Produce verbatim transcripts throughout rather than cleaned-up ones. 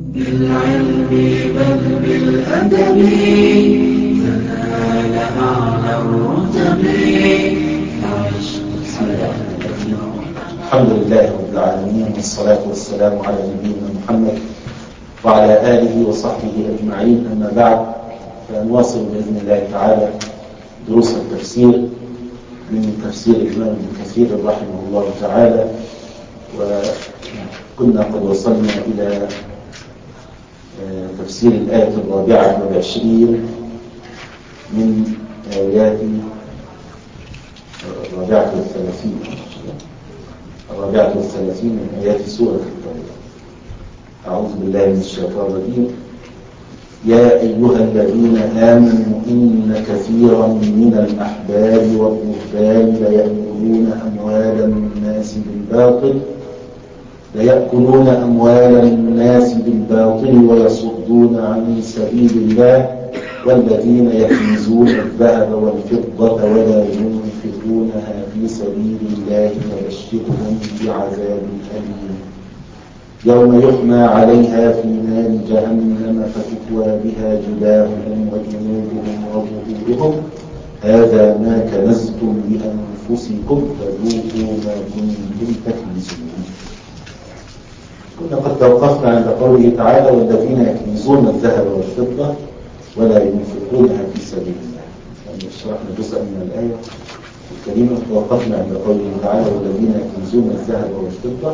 بالعلم بل بالأدب تنال أعلى الرتب. الحمد لله رب العالمين، والصلاة والسلام على نبينا محمد وعلى آله وصحبه أجمعين. أما بعد، فنواصل بإذن الله تعالى دروس التفسير من تفسير الإمام ابن كثير رحمه الله تعالى. وكنا قد وصلنا إلى تفسير الآية الرابعة والعشرين من آيات الرابعة والثلاثين الرابعة والثلاثين من آيات سورة التوبة. أعوذ بالله من الشيطان الرجيم. يا أيها الذين آمنوا إن كثيرا من الأحبار والرهبان ليأكلون أموال الناس بالباطل ليأكلون أموال الناس بالباطل ويصدون عن سبيل الله والذين يكنزون الذهب والفضة ولا ينفقونها في سبيل الله فبشرهم بعذاب أليم يوم يحمى عليها في نار جهنم فتكوى بها جباههم وجنوبهم وظهورهم هذا ما كنزتم لأنفسكم فذوقوا ما كنتم تكنزون. كنا قد توقفنا عند قوله تعالى والذين يكنزون الذهب والفضة ولا ينفقونها في سبيل الله. يعني شرحنا جزء من الآية الكريمة. توقفنا عند قوله تعالى والذين يكنزون الذهب والفضة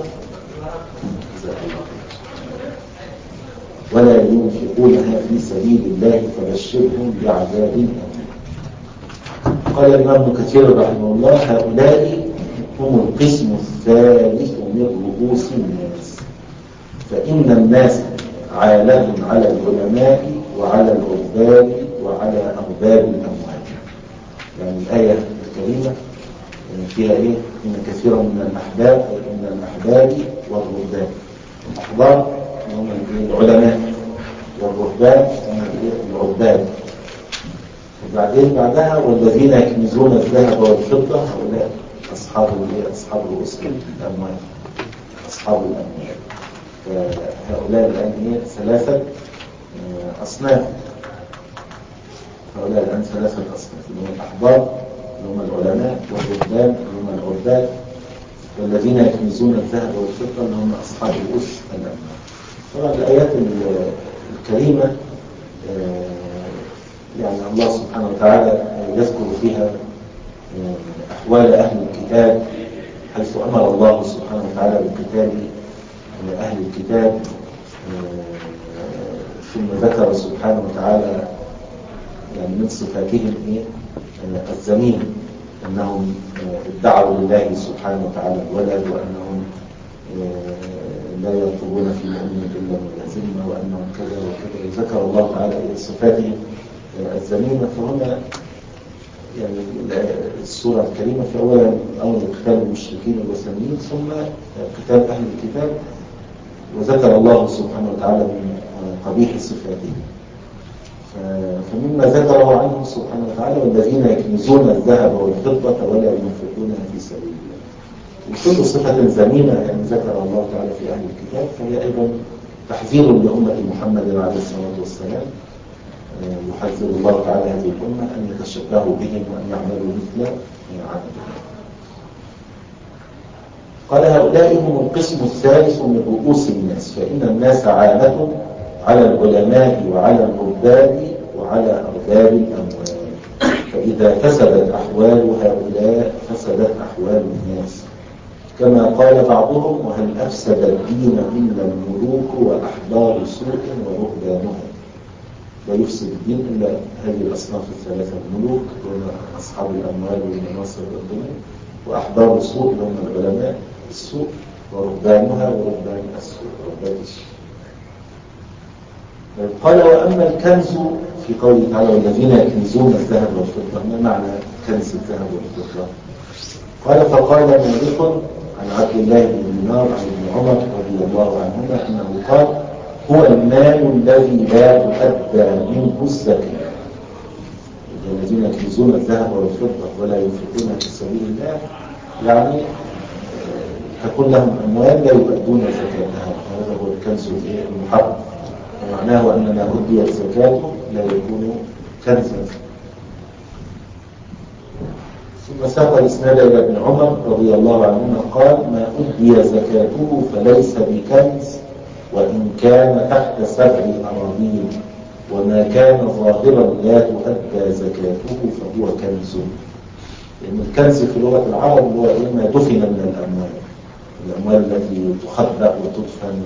ولا ينفقونها في سبيل الله فبشرهم بعذاب أليم. قال الإمام ابن كثير رحمه الله هؤلاء هم القسم الثالث من رؤوس الناس، فإن الناس عالة على العلماء وعلى العباد وعلى أرباب الأموال. يعني الآية الكريمة فيها إيه؟ إن كثيرا من الأحباب من الأحباب والرهبان. الأحبار هم العلماء والرهبان هم العباد. وبعدين بعدها والذين يكنزون الذهب والفضة هؤلاء أصحاب أصحاب رؤوس الأموال أصحاب الأموال. فهؤلاء الآن هي ثلاثة أصناف. هؤلاء الآن ثلاثة أصناف اللي هم الأحبار اللي هم العلماء والرهبان اللي هم العباد والذين يكنزون الذهب والفضة اللي هم أصحاب رؤوس الأموال. طبعا الآيات الكريمة يعني الله سبحانه وتعالى يذكر فيها أحوال أهل الكتاب، حيث أمر الله سبحانه وتعالى بالقتال أهل الكتاب، ثم ذكر سبحانه وتعالى يعني من صفاتهم إيه؟ الذميمة، أنهم ادعوا لله سبحانه وتعالى الولد، وأنهم لا يرقبون في مؤمن إلا ولا ذمة، وأنهم كذا وكذا. ذكر الله تعالى صفاتهم الذميمة. فهنا يعني السورة الكريمة في أولا أمر قتال المشركين والوثنيين، ثم قتال أهل الكتاب، وذكر الله سبحانه وتعالى من قبيح صفاتهم. فمما ذكره عنه سبحانه وتعالى والذين يكنزون الذهب والفضة ولا ينفقونها في سبيل الله. وكل صفة ذميمة يعني ذكر الله تعالى في أهل الكتاب فهي أيضا تحذير لأمة محمد عليه الصلاة والسلام. يحذر الله تعالى هذه الأمة أن يتشبهوا بهم وأن يعملوا مثل عملهم. قال هؤلاء هم القسم الثالث من رؤوس الناس، فإن الناس عامة على العلماء وعلى العباد وعلى أرباب الأموال، فإذا فسدت أحوال هؤلاء فسدت أحوال الناس، كما قال بعضهم وهل أفسد الدين إلا الملوك وأحبار سوء ورهبانها. لا يفسد الدين إلا هذه الأصناف الثلاثة: الملوك هم أصحاب الأموال والمناصب والدنيا، وأحبار السوء هم العلماء السوء، ورهبانها ورهبان السوء رهبان السوء. قال وأما الكنز في قوله تعالى والذين يكنزون الذهب والفضة، ما معنى كنز الذهب والفضة؟ قال فقال مالك عن عبد الله بن دينار عن ابن عمر رضي الله عنهما أنه قال هو المال الذي لا تؤدى منه الزكاة. الذين يكنزون الذهب والفضة ولا ينفقونها في سبيل الله يعني تكون لهم أموال لا يؤدون زكاتها، هذا هو الكنز المحرم. معناه أن ما أديت زكاته لا يكون كنزا. ثم ساق الإسناد إلى ابن عمر رضي الله عنهما قال: ما أدي زكاته فليس بكنز وإن كان تحت سبع أراضين، وما كان ظاهرا لا تؤدى زكاته فهو كنز. لأن الكنز في لغة العرب هو ما دفن من الأموال، الأموال التي تخبأ وتدفن،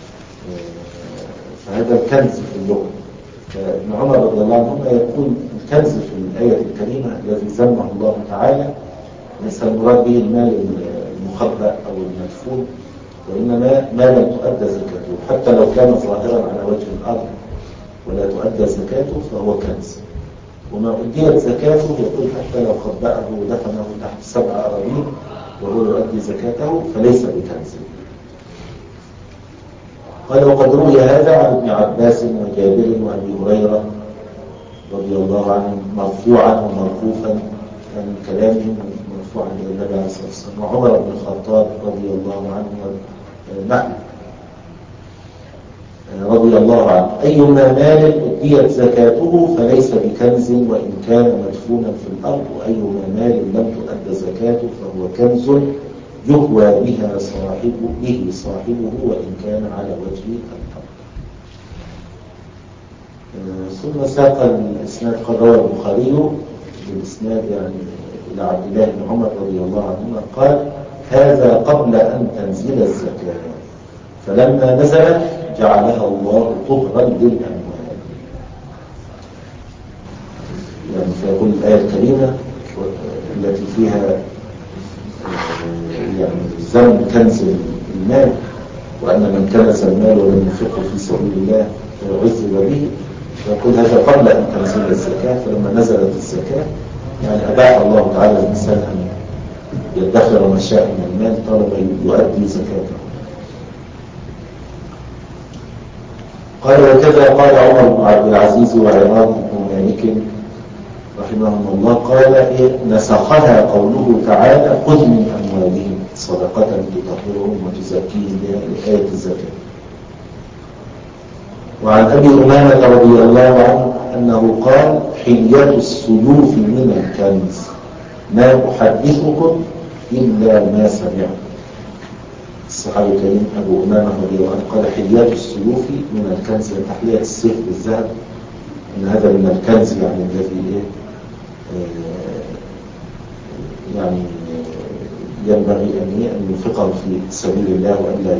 فهذا الكنز في اللغة. فابن عمر رضي الله عنهما يقول الكنز في الآية الكريمة الذي ذمه الله تعالى ليس المراد به المال المخبأ أو المدفون، وإنما ما لم تؤدى زكاته، حتى لو كان ظاهرا على وجه الأرض ولا تؤدى زكاته فهو كنز. وما أديت زكاته يقول حتى لو خبأه ودفنه تحت سبع أراضين وهو يؤدي زكاته فليس بكنز. قال: وقد روي هذا عن ابن عباس وجابر وأبي هريرة رضي الله عنهم مرفوعا وموقوفا، من كلامهم مرفوعا إلى النبي عليه الصلاة والسلام، وعمر بن الخطاب رضي الله عنه نحن رضي الله عنه: أيما مال أديت زكاته فليس بكنز وإن كان مدفونا في الأرض، وأيما مال لم تؤد زكاته فهو كنز يهوى بها صاحبه به صاحبه وإن كان على وجه الأرض. ثم ساق الإسناد قد روى البخاري بالإسناد يعني إلى عبد الله بن عمر رضي الله عنهما قال: هذا قبل أن تنزل الزكاة، فلما نزلت جعلها الله طهرا للأموال. يعني فيقول الآية الكريمة التي فيها يعني زم كنز المال، وأن من كنز المال ولم ينفقه في سبيل الله فيعذب به، فيقول هذا قبل أن تنزل الزكاة. فلما نزلت الزكاة يعني أباح الله تعالى الإنسان أن يدخر ما شاء من المال طالما يؤدي زكاته. قال: وكذا قال عمر بن عبد العزيز وعمران بن مالك رحمهم الله قال: إيه نسخها قوله تعالى: خذ من أموالهم صدقة تطهرهم وتزكيهم بها، لآية الزكاة. وعن أبي أمامة رضي الله عنه أنه قال: حلية السيوف من الكنز، ما أحدثكم إلا ما سمعت. الصحابي الكريم أبو أمامة رضي الله عنه قال: حلية السيوف من الكنز، تحلية السيف بالذهب، أن هذا من الكنز يعني الذي إيه يعني ينبغي أن ينفقه في سبيل الله وألا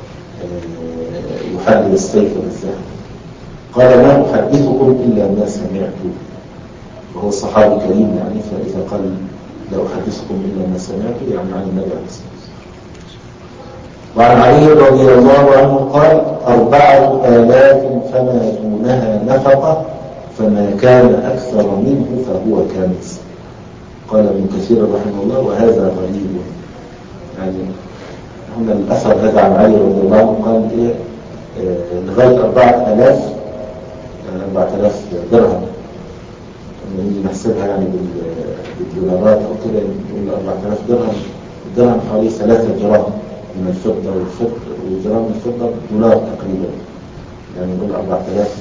يحلل السيف بالذهب. قال: ما أحدثكم إلا ما سمعت، وهو الصحابي الكريم يعني، فإذا قال لا أحدثكم إلا ما سمعت يعني عن النبي عليه الصلاة والسلام. وعن علي رضي الله عنه قال: أربعة آلاف فما دونها نفقة، فما كان أكثر منه فهو كنز. قال ابن كثير رحمه الله: وهذا غريب. يعني هنا الأثر هذا عن علي رضي الله عنه قال إيه آه لغاية أربعة آلاف أربعة آلاف درهم، نيجي نحسبها يعني بالدولارات أو كده نقول أربعة آلاف درهم. الدرهم حوالي ثلاثة جرام من الفضة، والفضة وجرام من الفضة دولار تقريبا، يعني نقول أربعة آلاف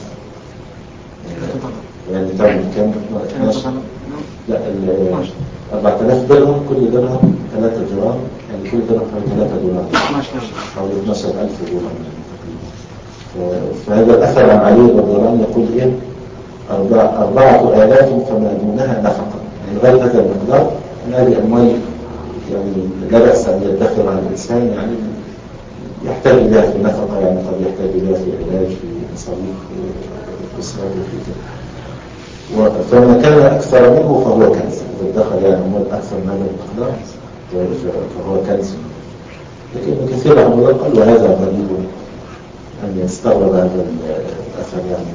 يعني تعمل كم؟ لا أربعة آلاف درهم، كل درهم ثلاثة جرام، يعني كل درهم حوالي ثلاثة دولار، حوالي اثني عشر ألف دولار تقريبا. فهذا الأثر عن علي رضي الله عنه يقول إيه أربعة آلاف فما دونها نفقة، يعني غير هذا المقدار من هذه أموال يعني لا بأس أن يدخرها الإنسان، يعني يحتاج إليها في نفقة، يعني قد يحتاج إليها في علاج، في مصاريف، في إسراف، في كده. فما كان أكثر منه فهو كنز، إذا دخل يعني أموال أكثر من هذا المقدار فهو كنز. لكن ابن كثير رحمه الله قال: وهذا غريب، أن يستغرب هذا الأثر يعني.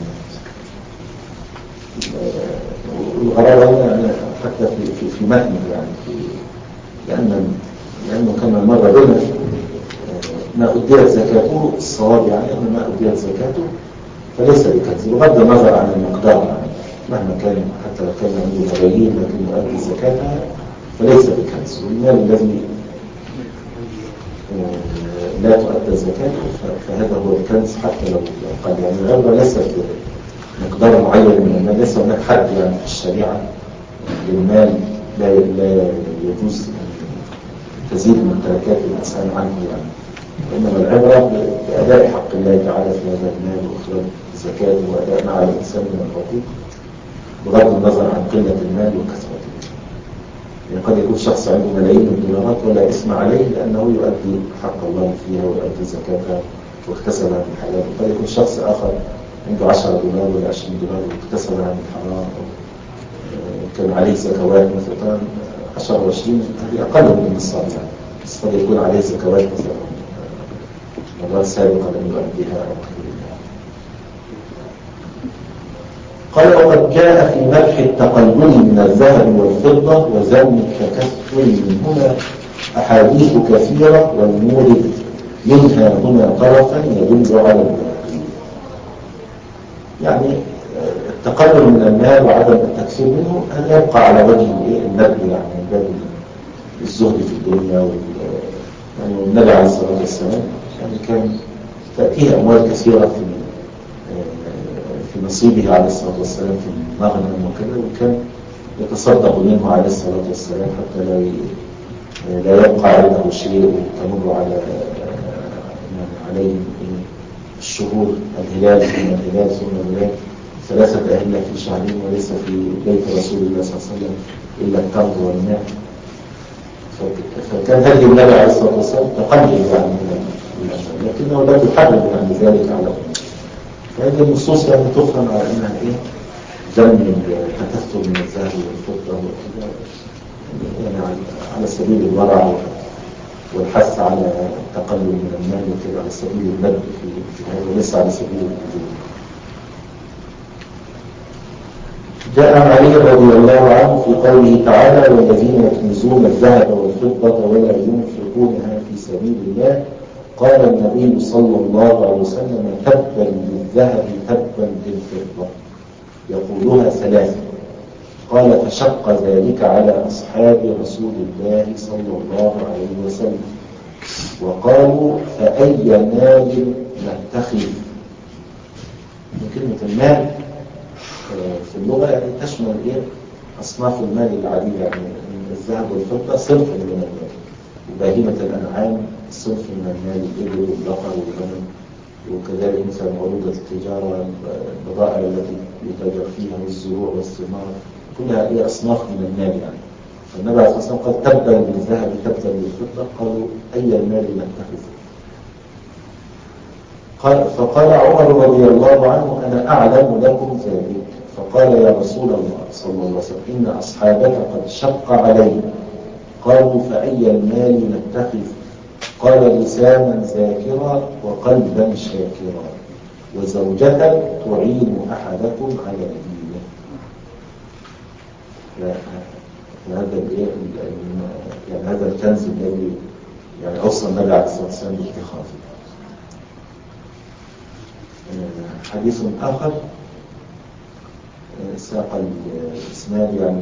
والغرابة هنا يعني حتى في في في متن يعني في لأن لأنه كما مر بنا ما أديت زكاته، الصواب يعني أن ما أديت زكاته فليس بكنز، بغض النظر عن المقدار، يعني مهما كان حتى لو كان عنده ملايين لكن يؤدي زكاتها فليس بكنز. والمال الذي لا تؤدى زكاته فهذا هو الكنز حتى لو قل. يعني العبرة ليست مقدار معين من المال، ليس هناك حد يعني في الشريعة للمال لا لا يجوز تزيد من تركات الإنسان عنه يعني. إنما العبرة بأداء حق الله تعالى في هذا المال وإخراج زكاته وأداء ما على الإنسان من الحقوق بغض النظر عن قلة المال وكثرته. يعني قد يكون شخص عنده ملايين الدولارات ولا اسم عليه لأنه يؤدي حق الله فيها ويؤدي زكاتها واكتسبها من حلال. وقد يكون شخص آخر عنده عشرة دولار ولا عشرين دولار واكتسبها من حرام أو كان عليه زكوات مثلا عشرة وعشرين، هذه أقل من النصاب يعني. بس قد يكون عليه زكوات مثلا مرات سابقة لم يؤديها أو غيرها. قال وقد جاء في مدح التقلل من الذهب والفضة وذم التكثر منهما أحاديث كثيرة، والمورد منها هنا طرفا يدل على الباقي. يعني التقلل من المال وعدم التكثير منه هذا يبقى على وجه الندب يعني من باب الزهد في الدنيا. يعني النبي عليه الصلاة والسلام يعني كان تأتيه أموال كثيرة في في نصيبه عليه الصلاة والسلام في المغنم وكذا، وكان يتصدق منه عليه الصلاة والسلام حتى لا لا يبقى عنده شيء وتمر على يعني عليه الشهور الهلال ثم الهلال ثم الهلال ثلاثة أهلة في شهرين، وليس في بيت رسول الله صلى الله عليه وسلم إلا التمر والماء. فكان هذه النبي عليه الصلاة والسلام تقلل يعني من الأموال، لكنه لا تحرم يعني ذلك على الأمة. فهذه النصوص يعني تفهم على أنها إيه ذم التكثر من الذهب والفضة وكذا يعني على سبيل الورع والحث على التقلل من المال وكذا على سبيل الندب في هذا وليس على سبيل الوجوب. جاء عن علي رضي الله عنه في قوله تعالى والذين يكنزون الذهب والفضة ولا ينفقونها في سبيل الله قال النبي صلى الله عليه وسلم تبا للذهب تبا للفضة يقولها ثلاثة. قال فشق ذلك على أصحاب رسول الله صلى الله عليه وسلم وقالوا فأي مال نتخذ. كلمة المال في اللغة يعني تشمل إيه؟ أصناف المال العديدة، يعني الذهب والفضة صنف من المال، وبهيمة الأنعام صنف من المال، الإبل والبقر والغنم، وكذلك مثلا عروض التجارة البضائع التي يتاجر فيها والزروع والثمار كلها هي أصناف من المال يعني. فالنبي عليه الصلاة والسلام قال تبا للذهب تبا للفضة قالوا أي المال نتخذ. قال فقال عمر رضي الله عنه أنا أعلم لكم ذلك. فقال يا رسول الله صلى الله عليه وسلم إن أصحابك قد شق علينا. قالوا فأي المال نتخذ؟ قال لسانا ذاكرا وقلبا شاكرا وزوجة تعين أحدكم على دينه. فهذا يعني هذا الكنز الذي يعني أوصى النبي عليه الصلاة والسلام باتخاذه. حديث آخر ساق الإسناد يعني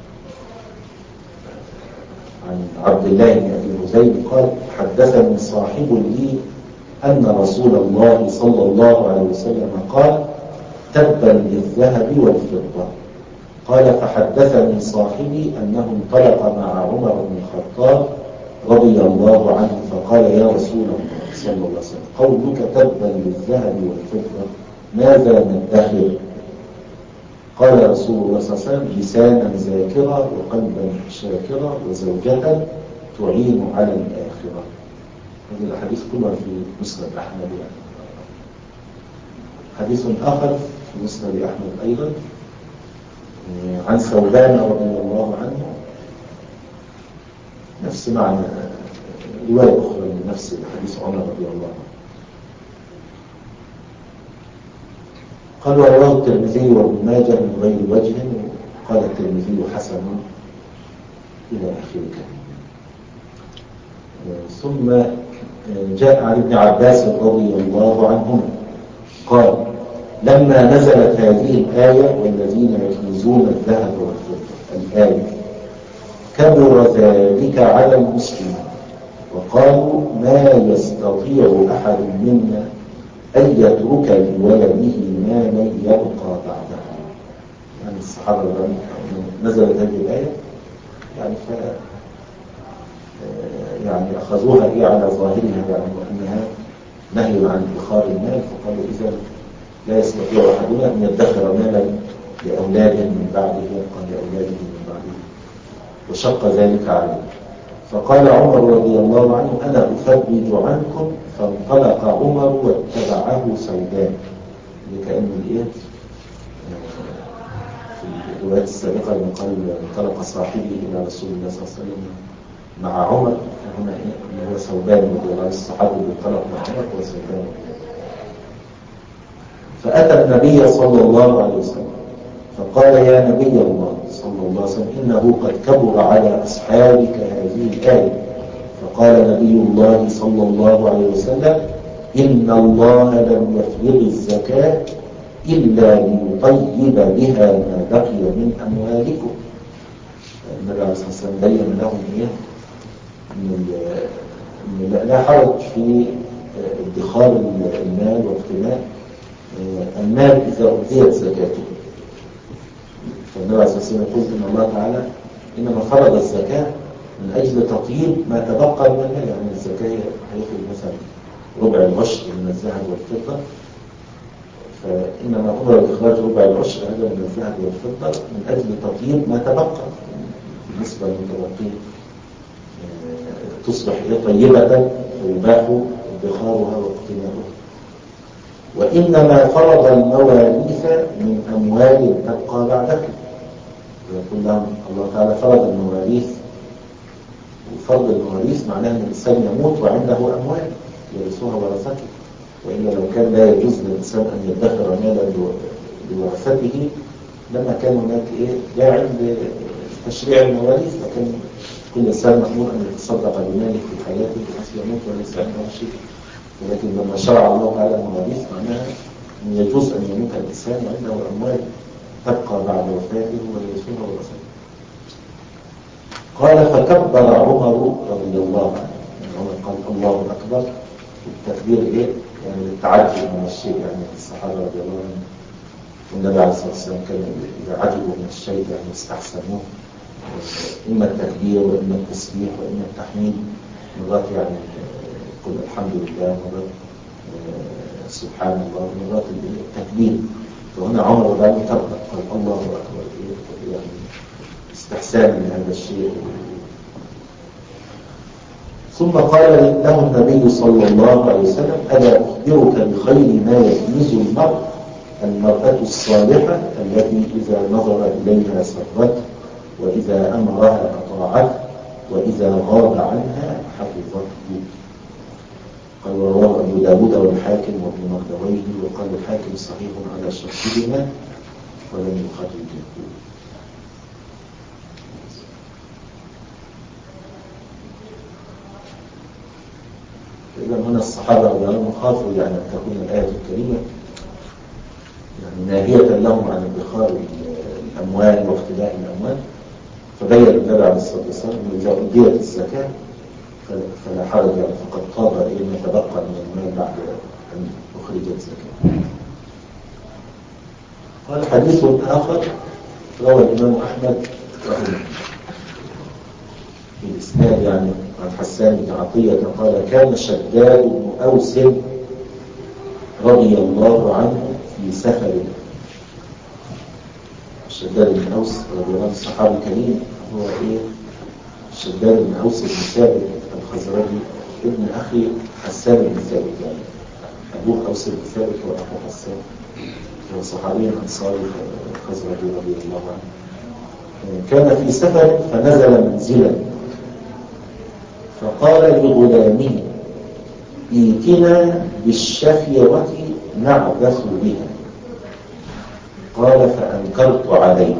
عن عبد الله بن أبي هذيل قال حدثني صاحب لي أن رسول الله صلى الله عليه وسلم قال تبا للذهب والفضة. قال فحدثني صاحبي أنه انطلق مع عمر بن الخطاب رضي الله عنه فقال يا رسول الله صلى الله عليه وسلم قولك تبا للذهب والفضة ماذا ندخر؟ قال رسول الله صلى الله عليه وسلم لسانا ذاكرا وقلبا شاكرا وزوجة تعين على الآخرة. هذه الأحاديث كلها في مسند أحمد يعني. حديث آخر في مسند أحمد أيضا عن ثوبان رضي الله عنه نفس معنى رواية أخرى من نفس حديث عمر رضي الله عنه. قال ورواه الترمذي وابن ماجه من غير وجه قال الترمذي حسن إلى آخر الكلام. ثم جاء عن ابن عباس رضي الله عنهما قال لما نزلت هذه الآية والذين يكنزون الذهب والفضة الآية كبر ذلك على المسلمين وقالوا ما يستطيع أحد منا أن يترك لولده مالا يبقى بعده. يعني الصحابة لما نزلت هذه الآية يعني ف يعني أخذوها إيه على ظاهرها، يعني وأنها نهي عن ادخار المال، فقالوا إذا لا يستطيع أحدنا أن يدخر مالا لأولاده من بعده يبقى لأولاده من بعده، وشق ذلك عليه. فقال عمر رضي الله عنه أنا أفرج عنكم، فانطلق عمر واتبعه سودان. لكأن الإيه في الروايات السابقة لما قال انطلق صاحبي إلى رسول الله صلى الله عليه وسلم مع عمر، هنا إيه هو سودان رضي الله عنه، الصحابي اللي انطلق مع عمر هو سودان. فأتى النبي صلى الله عليه وسلم فقال يا نبي الله صلى الله عليه وسلم إنه قد كبر على أصحابك هذه الآية. فقال نبي الله صلى الله عليه وسلم إن الله لم يفرض الزكاة إلا ليطيب بها ما بقي من أموالكم. النبي عليه الصلاة والسلام بين لهم إيه إن لا حرج في ادخار المال واقتناء المال إذا أديت زكاته. فالنبي عليه الصلاة والسلام يقول إن الله تعالى إنما فرض الزكاة من أجل تطيب ما تبقى من المال. يعني الزكاة هيخرج مثلا ربع العشر من الذهب والفضة، فإنما أمر بإخراج ربع العشر هذا من الذهب والفضة من أجل تطيب ما تبقى بالنسبة للمتبقين، تصبح طيبة فيباح ادخارها واقتناؤها. وإنما فرض المواريث من أموال تبقى بعدك. يقول لهم الله تعالى فرض المواريث، وفرض المواريث معناه أن الإنسان يموت وعنده أموال يرثها ورثته، وإلا لو كان لا يجوز للإنسان أن يدخر مالا لورثته لما كان هناك إيه داعي لتشريع المواريث، لكن كل إنسان مأمور أن يتصدق بماله في حياته بحيث يموت وليس عنده شيء. ولكن لما شرع الله تعالى المواريث معناها أن يجوز أن يموت الإنسان وعنده أموال تبقى بعد وفاته ويرثها ورثته. قال فكبر عمر رضي الله عنه، يعني عمر قال الله أكبر، والتكبير إيه؟ يعني للتعجب من الشيء، يعني الصحابة رضي الله عنهم والنبي عليه الصلاة والسلام كانوا إذا عجبوا من الشيء يعني يستحسنوه، إما التكبير وإما التسبيح وإما التحميد. مرات يعني قل الحمد لله، مرات سبحان الله، مرات التكبير. فهنا عمر رضي الله عنه كبر قال الله أكبر، يعني استحسان لهذا الشيء. ثم قال له النبي صلى الله عليه وسلم ألا أخبرك بخير ما يكنز المرء؟ المرأة الصالحة التي إذا نظر إليها سرته، وإذا أمرها أطاعته، وإذا غاب عنها حفظته. قال ورواه أبو داود والحاكم وابن مردويه، وقال الحاكم صحيح على شرطهما ولم يخرجه. إذا هنا الصحابة رضي الله عنهم خافوا يعني أن تكون الآية الكريمة يعني ناهية لهم عن ادخار الأموال واختلاء الأموال، فبين النبي عليه الصلاة والسلام أنه إذا أديت الزكاة فلا حرج، يعني فقد طاب إلى ما تبقى من المال بعد أن أخرجت الزكاة. قال حديث آخر روى الإمام أحمد في الإسناد يعني عن حسان بن عطية قال كان شداد بن أوس رضي الله عنه في سفر. شداد بن أوس رضي الله عنه صحابي كريم، هو إيه شداد بن أوس بن ثابت الخزرجي ابن أخي حسان بن ثابت، يعني أبوه أوس بن ثابت وأخو حسان، هو صحابي أنصاري الخزرجي رضي الله عنه. كان في سفر فنزل منزلا فقال لغلامه ائتنا بالشفيرة نعبث بها. قال فأنكرت عليه،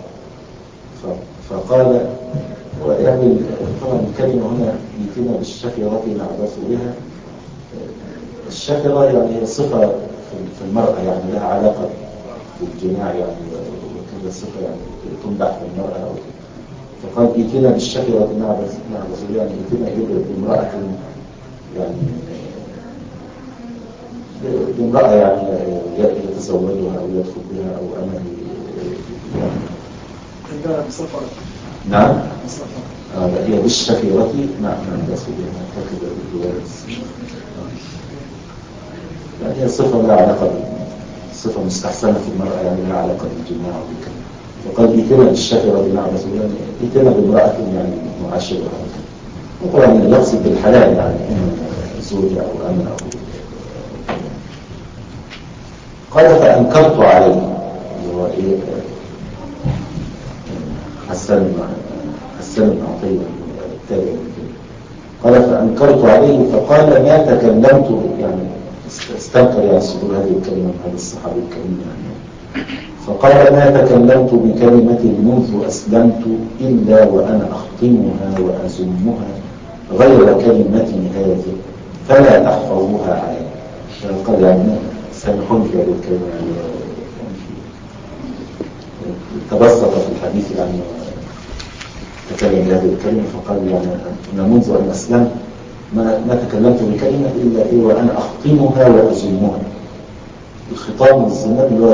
فقال ويعني طبعا الكلمة هنا ائتنا بالشفيرة نعبث بها. الشفرة يعني صفة في المرأة، يعني لها علاقة بالجماع، يعني وكذا صفة يعني تمدح في المرأة أو فقال ائتنا بالشفرة نعبس نعبس يعني ائتنا إيه بامرأة يعني بامرأة يعني يتزوجها أو يدخل بها أو أمه عندها بصفة. نعم بصفة. آه لا هي بالشفرة نعم نعم بس بها تكبر الجواز يعني هي صفة لا علاقة صفة مستحسنة في المرأة يعني لا علاقة بالجماع وكذا. فقال ائتنا بالشفرة نعبس يعني ائتنا بامرأة يعني معاشرها وطبعا يقصد بالحلال يعني زوجة أو أمه أو قال فأنكرت عليه اللي هو إيه حسن حسن بن عطية التابع قال فأنكرت عليه فقال ما تكلمت يعني استنكر يعني صدور هذه الكلمة من هذا الصحابي الكريم يعني فقال ما تكلمت بكلمة منذ أسلمت إلا وأنا أخطمها وأزمها غير كلمتي هذه فلا تحفظوها علي. فقال يعني سامحوني في هذه الكلمة يعني تبسط في الحديث يعني تكلم بهذه الكلمة فقال يعني أنا منذ أن أسلمت ما, ما تكلمت بكلمة إلا إيه وأنا أخطمها وأزمها. الخطام والزمان اللي هو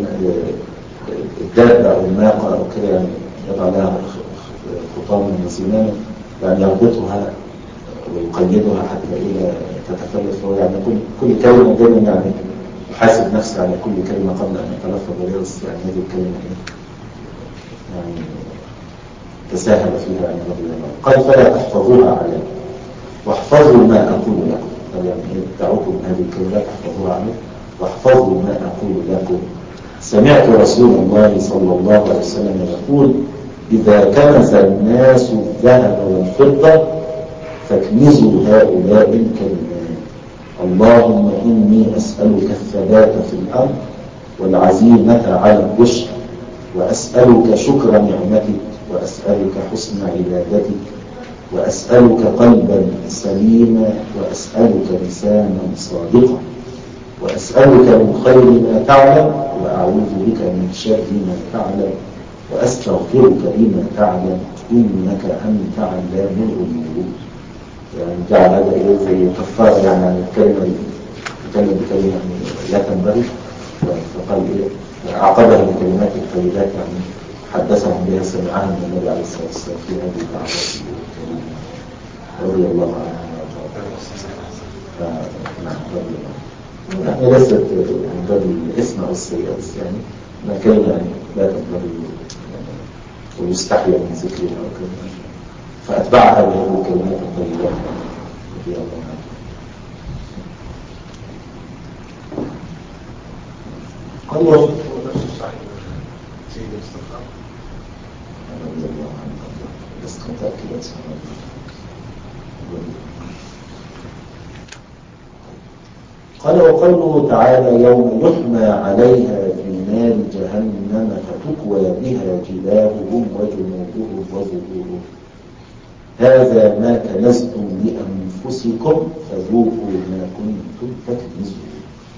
الدابة أو الناقة أو كده يعني يضع لها خطام وزمانا يعني يربطها ويقيدها حتى إلى تتفلت. فهو يعني كل كل كلمة دائما يعني يحاسب نفسه على كل كلمة قبل أن يتلفظ ويرس يعني هذه الكلمة إيه يعني تساهل فيها يعني رضي الله. قال فلا تحفظوها علي واحفظوا ما أقول لكم. قال يعني دعوكم من هذه الكلمات احفظوها علي واحفظوا ما أقول لكم. سمعت رسول الله صلى الله عليه وسلم يقول إذا كنز الناس الذهب والفضة فاكنزوا هؤلاء الكلمات اللهم إني أسألك الثبات في الأمر والعزيمة على الرشد وأسألك شكر نعمتك وأسألك حسن عبادتك وأسألك قلبا سليما وأسألك لسانا صادقا وأسألك من خير ما تعلم وأعوذ بك من شر ما تعلم وأستغفرك بما تعلم إنك أنت علام الغيوب. يعني جعل هذا إيه زي كفارة يعني عن الكلمة دي يتكلم بكلمة يعني لا تنبغي فقال إيه أعقبها بكلمات الطيبات يعني حدثهم بها سمعها من النبي عليه الصلاة والسلام في هذه الدعوات الكريمة رضي الله عنه. نعم رضي الله يعني ليست يعني باب الاسم أو السيئة بس يعني ما كلمة يعني لا تنبغي ويستحيا من ذكرها وكذا فأتبعها بهذه الكلمات الطيبات رضي الله عنه. قال له رضي الله عنه بس متأكد أسمع قال وقوله تعالى يوم يحمى عليها في نار جهنم فتكوى بها جباههم وجنوبهم وظهورهم هذا ما كنزتم لأنفسكم فذوقوا ما كنتم تكنزون.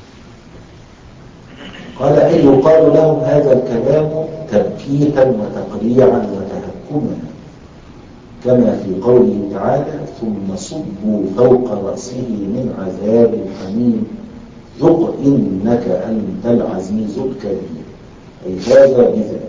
قال أي يقال لهم هذا الكلام تبكيتا وتقريعا وتهكما كما في قوله تعالى ثم صبوا فوق رأسه من عذاب الحميم ذق إنك أنت العزيز الكريم أي هذا بذاك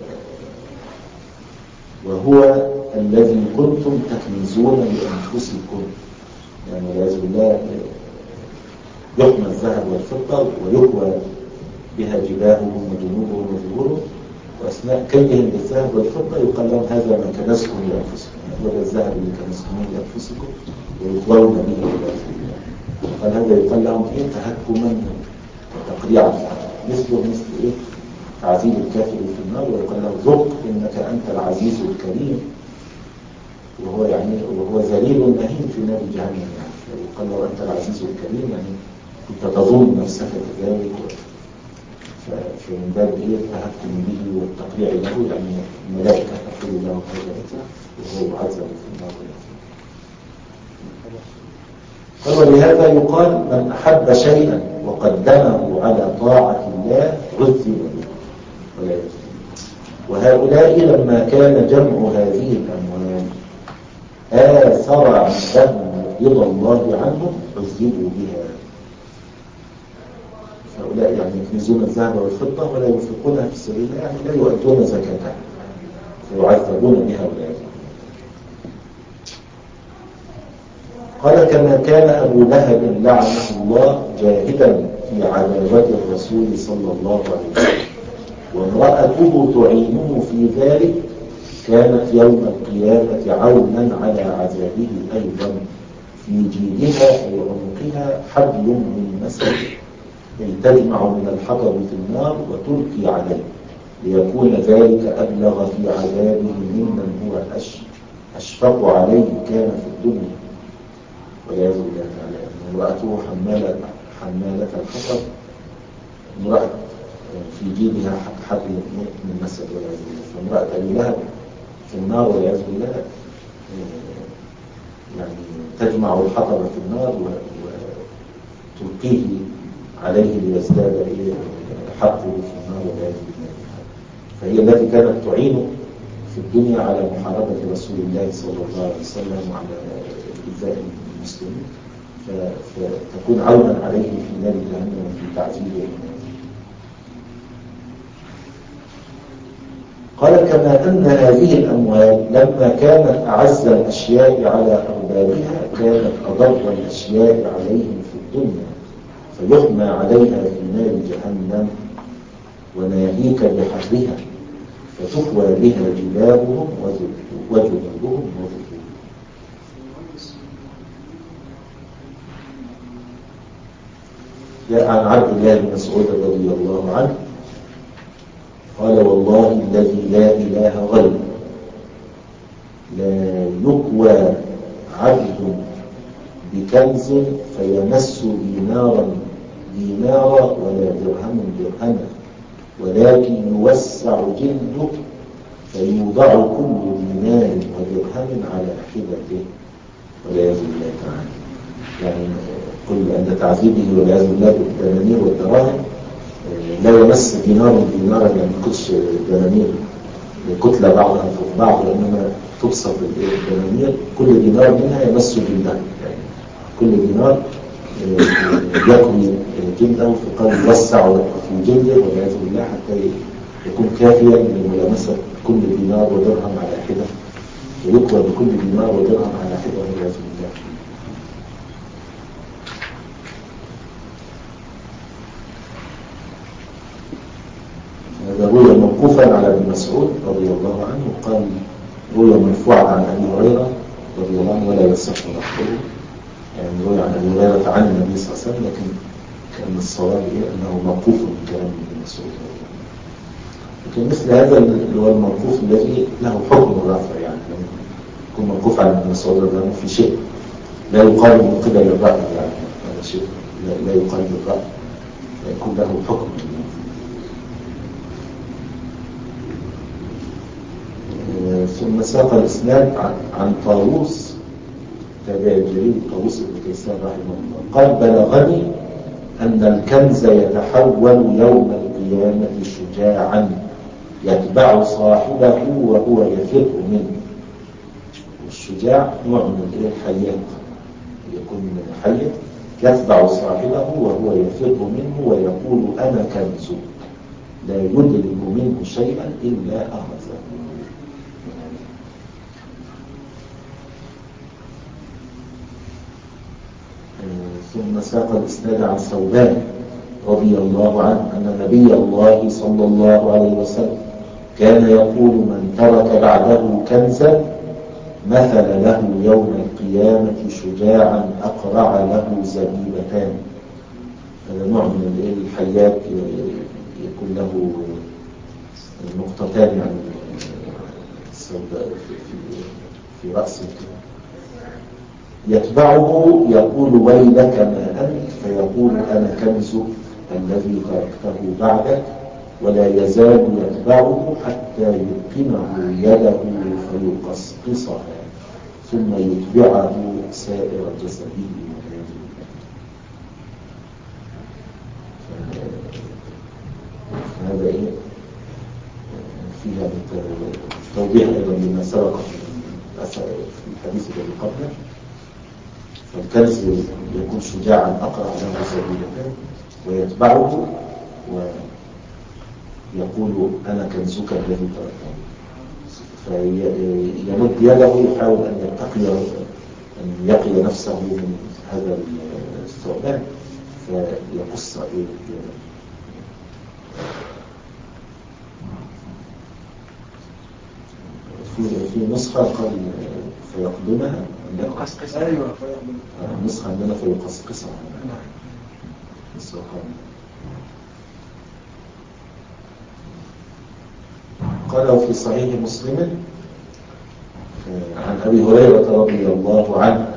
وهو الذي كنتم تكنزون لأنفسكم. يعني والعياذ بالله يحمى الذهب والفضة ويكوى بها جباههم وجنوبهم وظهورهم وأثناء كيهم بالذهب والفضة يقال لهم هذا ما كنزتم لأنفسكم هذا الذهب اللي كنزتموه لأنفسكم ويطلون به إلى الله. قال هذا يقال لهم إيه تهكما وتقريعا مثله مثل إيه تعذيب الكافر في النار ويقال له ذق إنك أنت العزيز الكريم وهو يعني وهو ذليل مهين في نار جهنم يعني يقال له أنت العزيز الكريم يعني كنت تظن نفسك كذلك فمن باب إيه التهكم به والتقريع له يعني الملائكة تقول له هذا وهو يعذب في النار. قال ولهذا يقال من أحب شيئا وقدمه على طاعة الله عذب به ولا يذب. وهؤلاء لما كان جمع هذه الأموال آثر عندهم رضا الله عنهم عذبوا بها. هؤلاء يعني يكنزون الذهب والفضة ولا ينفقونها في سبيل الله، يعني لا يؤدون زكاتها فيعذبون بها والعياذ بالله. قال كما كان أبو لهب لعنه الله جاهدا في عداوة الرسول صلى الله عليه وسلم وامرأته تعينه في ذلك كانت يوم القيامة عونا على عذابه أيضا. في جيدها أي عنقها حبل من مسد تجمع من الحطب في النار وتلقي عليه ليكون ذلك أبلغ في عذابه ممن هو أشفق عليه كان في الدنيا والعياذ بالله تعالى. امرأته حمالة حمالة الحطب، امرأة في جيدها حبل من مسد والعياذ بالله، فامرأة أبي لهب في النار والعياذ بالله يعني تجمع الحطب في النار وتلقيه عليه ليزداد حقه في النار والعياذ بالله. فهي التي كانت تعين في الدنيا على محاربة رسول الله صلى الله عليه وسلم وعلى إيذاء المسلمين، فتكون عونا عليه في نار جهنم وفي تعذيبه. قال كما أن هذه الأموال لما كانت أعز الأشياء على أربابها كانت أضر الأشياء عليهم في الدنيا فيحمى عليها في نار جهنم وناهيك بحرها فتكوى بها جبابهم وجنوبهم وظهورهم. جاء عن عبد الله بن مسعود رضي الله عنه قال والله الذي لا إله غيره لا يكوى عبد بكنز فيمس دينارا دينارا ولا درهم درهما ولكن يوسع جلده فيوضع كل دينار ودرهم على حدته والعياذ بالله تعالى. يعني كل أن تعذيبه والعياذ بالله بالدنانير والدراهم لا يمس دينار دينارا، يعني ما يكونش دنانير كتلة بعضها فوق بعض، وإنما تبسط الدنانير كل دينار منها يمس جلده، يعني كل دينار يكوي جلده فقال يوسع في جلده والعياذ بالله حتى يكون كافيا لملامسة كل دينار ودرهم على حدة، ويكوى بكل دينار ودرهم على حدة والعياذ بالله. هذا روي موقوفا على ابن مسعود رضي الله عنه، قال روي مرفوعا عن ابي هريره رضي الله عنه ولا يصح نحوه، يعني روي عن ابي هريره عن النبي صلى الله عليه وسلم، لكن كان الصواب انه موقوف من كلام ابن مسعود. لكن مثل هذا اللي هو الموقوف الذي له حكم الرفع، يعني لما يكون موقوف على ابن مسعود رضي الله عنه في شيء لا يقال من قبل الراي، يعني هذا شيء لا يقال بالراي فيكون له حكم. ثم ساق الإسناد عن طاووس تابع الجليل طاووس بن كيسان رحمه الله قال بلغني أن الكنز يتحول يوم القيامة شجاعا يتبع صاحبه وهو يفر منه. والشجاع نوع من الحيات، يكون حية يتبع صاحبه وهو يفر منه ويقول أنا كنز لا يدرك منه شيئا إلا أخذه. ثم ساق الإسناد عن ثوبان رضي الله عنه أن نبي الله صلى الله عليه وسلم كان يقول من ترك بعده كنزا مثل له يوم القيامة شجاعا أقرع له زبيبتان. هذا نوع من الحيات يكون له نقطتان يعني السوداء في, في رأسه يتبعه يقول ويلك ما أنت فيقول أنا كنز الذي تركته بعدك ولا يزال يتبعه حتى يلقمه يده فيقصقصها ثم يتبعه سائر جسده والعياذ بالله. هذا إيه؟ فيه يعني توضيح أيضا لما سبق في الحديث الذي قبله. فالكنز يكون شجاعا أقرأ له سبيل الله ويتبعه ويقول أنا كنزك الذي تركته، فيمد يده يحاول أن يتقي أن يقي نفسه من هذا الثعبان فيقص يده. في في نسخة قال فيقدمها يقصقصها. أيوة فيقدمها. نسخة عندنا فيقصقصها. نسخة قال في صحيح مسلم عن أبي هريرة رضي الله عنه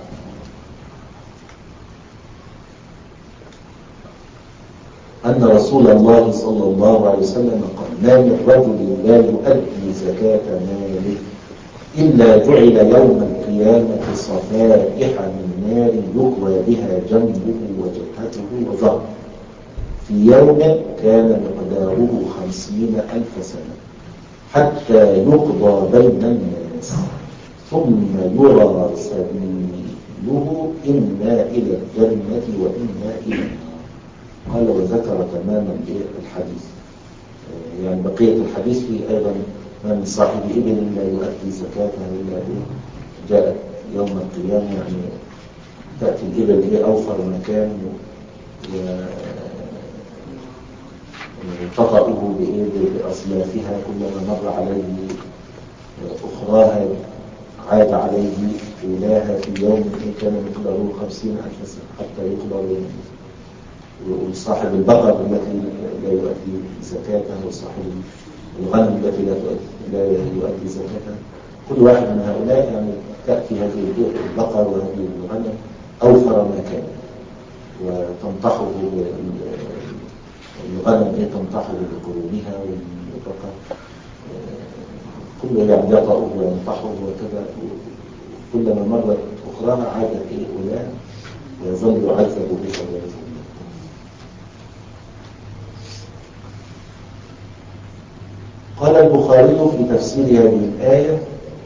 أن رسول الله صلى الله عليه وسلم قال ما من رجل لا يؤدي زكاة ماله إلا جعل يوم القيامة صفائح من نار يكوى بها جنبه وجبهته وظهره في يوم كان مقداره خمسين ألف سنة حتى يقضى بين الناس ثم يرى سبيله إما إلى الجنة وإما إلى النار. قال وذكر تماما الحديث، يعني بقية الحديث فيه أيضا ما من صاحب إبل لا يؤدي زكاتها إلا جاءت يوم القيامة، يعني تأتي الإبل هي أوفر مكان وتطأه بأصلافها كلما مر عليه أخراها عاد عليه أولاها في يوم كان مقداره خمسين ألف سنة حتى يقضى بينهم. وصاحب البقر التي لا يؤدي زكاتها وصاحب الغنم التي لا يؤدي زكاتها، كل واحد من هؤلاء يعني تأتي هذه البقر وهذه الغنم أوفر ما كان وتنطحه الغنم هي تنطحه بقرونها والبقر كله يعني يطأه وينطحه وكذا، كلما مرت أخراها عادت إيه أولاها ويظل يعذب بها ويظل. قال البخاري في تفسير هذه الآية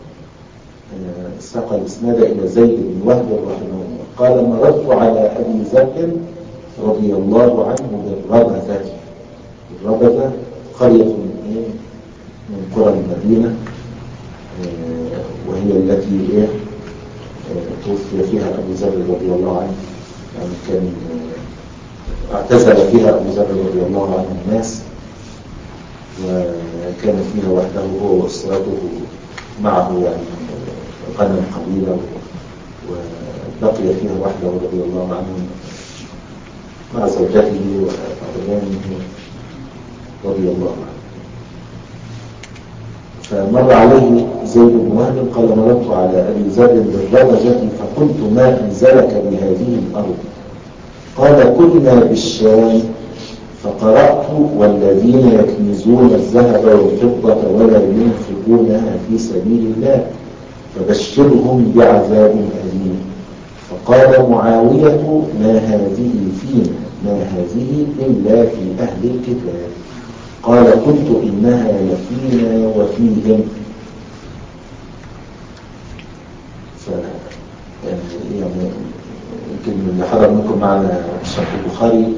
ساق الإسناد إلى زيد بن وهب رحمه الله قال مررت على أبي ذر رضي الله عنه بالربذة. الربذة قرية من من قرى المدينة وهي التي توفي فيها أبو ذر رضي الله عنه، يعني كان اعتزل فيها أبو ذر رضي الله عنه الناس وكان فيها وحده هو وأسرته معه يعني غنم قليلة وبقي فيها وحده رضي الله عنه مع زوجته وأولانه رضي الله عنه. فمر عليه زيد بن وهب قال مررت على أبي ذر بالربذة فقلت ما أنزلك بهذه الأرض؟ قال كنا بالشام فقرأت والذين يكنزون الذهب والفضة ولا ينفقونها في سبيل الله فبشرهم بعذاب أليم. فقال معاوية ما هذه فينا ما هذه إلا في أهل الكتاب. قال قلت إنها لفينا وفيهم. ف يعني يمكن اللي حضر منكم معنا شرح البخاري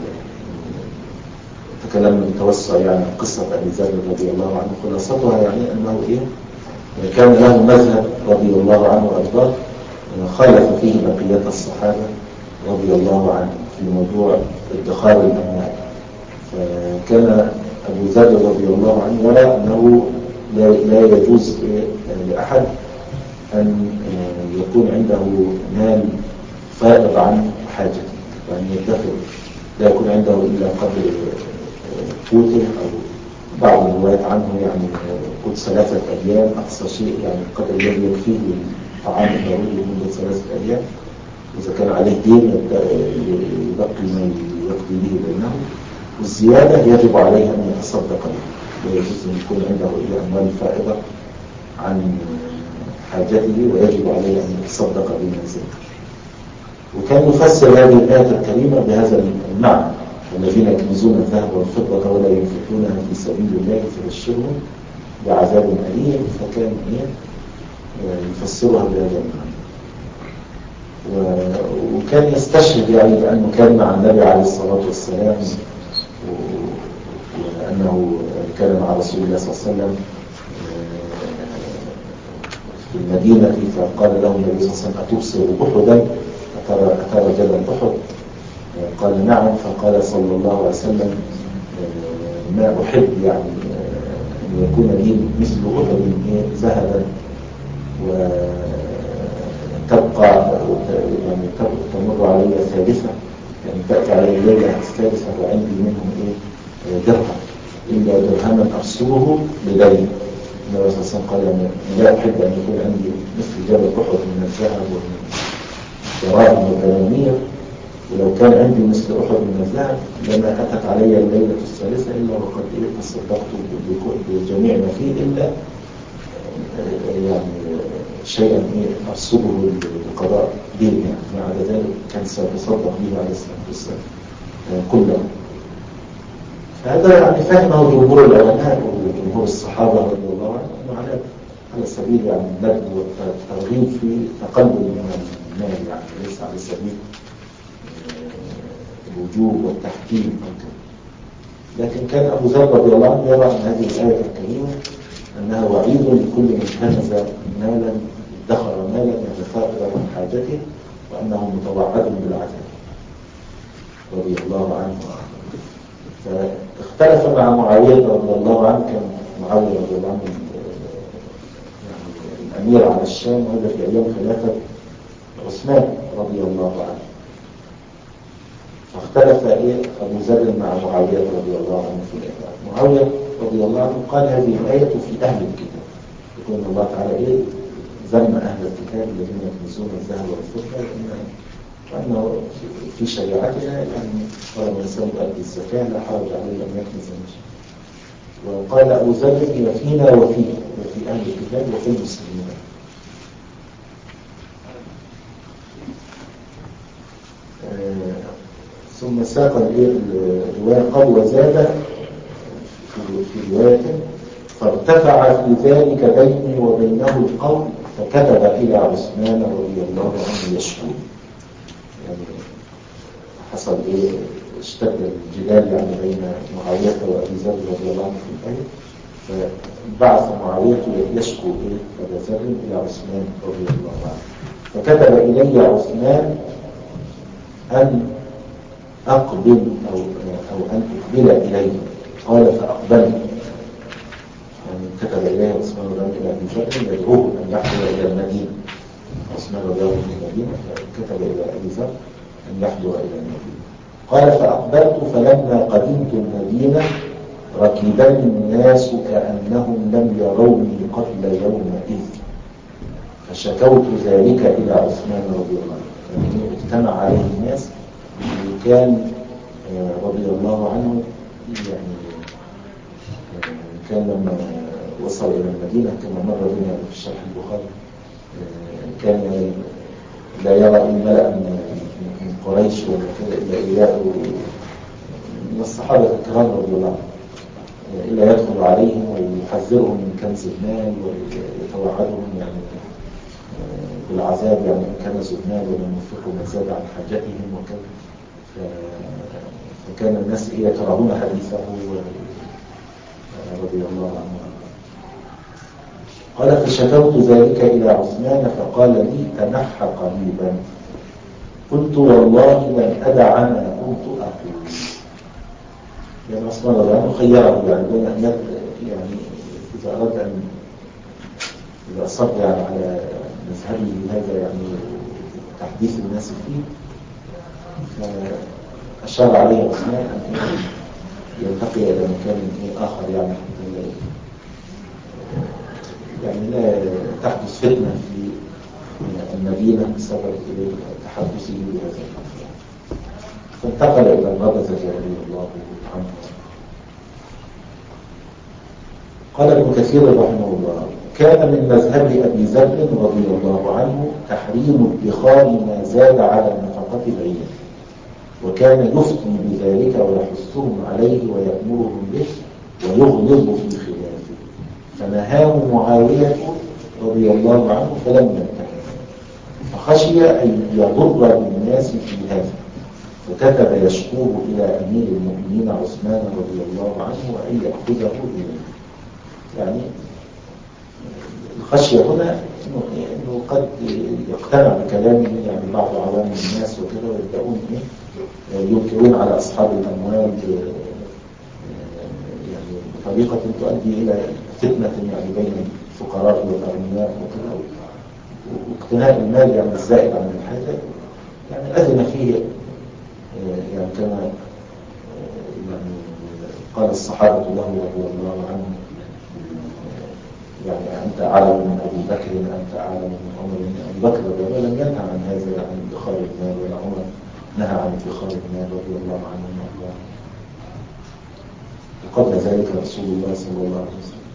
تكلمنا بتوسع يعني قصة أبي ذر رضي الله عنه. خلاصتها يعني أنه إيه كان له مذهب رضي الله عنه وأرضاه خالف فيه بقية الصحابة رضي الله عنه في موضوع ادخار الأموال. فكان أبو ذر رضي الله عنه يرى أنه لا يجوز لأحد أن يكون عنده مال فائض عن حاجته، وأن يدخر لا يكون عنده إلا قدر قوته أو بعض الروايات عنه يعني قد ثلاثة أيام أقصى شيء، يعني القدر الذي يكفيه للطعام الضروري لمدة ثلاثة أيام. إذا كان عليه دين يبقي ما يقضي به بينه، والزيادة يجب عليه أن يتصدق به، لا يجوز أن يكون عنده إلا أموال فائضة عن حاجته ويجب عليه أن يتصدق بما زاد. وكان يفسر هذه الآية الكريمة بهذا المعنى: الذين يكنزون الذهب والفضة ولا ينفقونها في سبيل الله فبشرهم بعذاب أليم، فكان إيه يفسرها بهذا المعنى. وكان يستشهد يعني بأنه كان مع النبي عليه الصلاة والسلام، وأنه كان مع رسول الله صلى الله عليه وسلم في المدينة، فقال له النبي صلى الله عليه وسلم: أتبصر أحدا؟ أترى أترى جبل أحد؟ قال: نعم. فقال صلى الله عليه وسلم: ما أحب يعني أن يكون لي مثل أحد ذهبا وتبقى يعني تمر علي ثالثة، يعني تأتي علي الليلة الثالثة وعندي منهم إيه درهم إلا درهما أرسله لدي. النبي صلى الله عليه وسلم قال: يعني لا أحب أن يكون عندي مثل جبل أحد من الذهب ومن الدراهم والدنانير، ولو كان عندي مثل أحد من الذهب لما أتت علي الليلة الثالثة إلا وقد إيه تصدقت بجميع ما فيه إلا يعني شيئا إيه أرسله للقضاء به، يعني ما عدا ذلك كان سيتصدق به عليه الصلاة والسلام كله. هذا يعني فهمه جمهور العلماء وجمهور الصحابة رضي الله عنهم أنه على على سبيل يعني الندب والترغيب في تقلل من المال، يعني ليس على سبيل الوجوب والتحكيم أو كذا. لكن كان أبو ذر رضي الله عنه يرى أن هذه الآية الكريمة أنها وعيد لكل من كنز مالا ادخر مالا يعني فائضا عن حاجته، وأنه متوعد بالعذاب رضي الله عنه. فاختلف مع معاوية رضي الله عنه، كان معاوية رضي الله عنه يعني الأمير على الشام، وهذا في أيام خلافة عثمان رضي الله عنه. فاختلف إيه أبو ذر مع معاوية رضي الله عنه في الآية. معاوية رضي الله عنه قال: هذه الآية في أهل الكتاب، يقول الله تعالى إيه ذم أهل الكتاب الذين يكنزون الذهب والفضة، وأنه في شريعتنا يعني قال: من إنسان يؤدي الزكاة لا حرج عليه أن يكنز شيء. وقال أبو ذر: هي فينا وفيه، وفي أهل الكتاب وفي المسلمين. آه ثم ساق الرواية قال: وزاد في رواية: فارتفع في ذلك بيني وبينه القول فكتب إلى عثمان رضي الله عنه يشكو. يعني حصل إيه اشتد الجدال يعني بين معاوية وأبي ذر رضي الله عنه في الآية، فبعث معاوية يشكو إيه أبا ذر إلى عثمان رضي الله عنه، فكتب إلي عثمان أن أقبل أو أو أن أقبل إليه. قال: فأقبلت. يعني كتب إليه عثمان رضي الله عنه إلى أبي ذر يدعوه أن يحضر إلى المدينة. عثمان رضي الله عنه في المدينة، فكتب إلى أبي ذر أن يحضر إلى المدينة. قال: فأقبلت فلما قدمت المدينة ركبني الناس كأنهم لم يروني قبل يومئذ، فشكوت ذلك إلى عثمان رضي الله عنه. يعني اجتمع عليه الناس، وكان رضي الله عنه يعني كان لما وصل إلى المدينة كما مر بنا في شرح البخاري كان لا يرى الملأ من قريش ولا كذا إلا إياه من الصحابة الكرام رضي الله عنهم، إلا يدخل عليهم ويحذرهم من كنز المال ويتوعدهم يعني بالعذاب، يعني إن كنزوا المال ولم ينفقوا ما زاد عن حاجتهم وكذا. فكان الناس يكرهون حديثه رضي الله عنه. قال: فشكوت ذلك إلى عثمان فقال لي: تنحى قريبا. قلت: والله لن أدع ما كنت أقول. يعني عثمان رضي الله عنه خيره يعني بين أن يعني إذا أراد أن إذا أصر يعني على مذهبه هذا يعني تحديث الناس فيه، فأشار عليه عثمان أن يلتقي إلى مكان آخر يعني يعني لا تحدث فتنة في المدينة بسبب تحدثه بهذا الأمر. فانتقل إلى الربذة رضي الله عنه. قال ابن كثير رحمه الله: كان من مذهب أبي ذر رضي الله عنه تحريم ادخار ما زاد على نفقة العيال، وكان يفتي بذلك ويحثهم عليه ويأمرهم به ويغلظ في خلافه، فنهاه معاوية رضي الله عنه فلم ينتهي، فخشي أن يضر بالناس في هذا، فكتب يشكوه إلى أمير المؤمنين عثمان رضي الله عنه وأن يأخذه إليه. يعني الخشية هنا إنه قد يقتنع بكلامه يعني بعض عوام الناس وكذا، ويبدأون ينكرون على أصحاب الأموال يعني بطريقة تؤدي إلى فتنة يعني بين الفقراء والأغنياء وكذا، واقتناء المال يعني الزائد عن الحاجة يعني أذن فيه، يعني كما يعني قال الصحابة له رضي الله عنهم يعني أنت أعلم من أبي بكر، أنت أعلم من عمر. من أبي بكر رضي الله لم ينهى عن هذا، عن ادخار المال، ولا عمر نهى عن ادخار المال رضي الله عنه وأرضاه، وقبل ذلك رسول الله صلى الله عليه وسلم.